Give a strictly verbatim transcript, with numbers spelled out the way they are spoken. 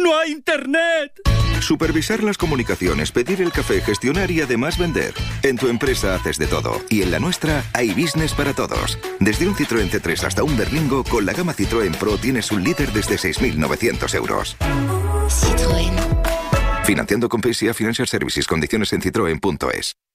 ¡No hay internet! Supervisar las comunicaciones, pedir el café, gestionar y además vender. En tu empresa haces de todo. Y en la nuestra hay business para todos. Desde un Citroën C tres hasta un Berlingo, con la gama Citroën Pro tienes un líder desde seis mil novecientos euros. Citroën. Financiando con P S A Financial Services. Condiciones en citroen punto es.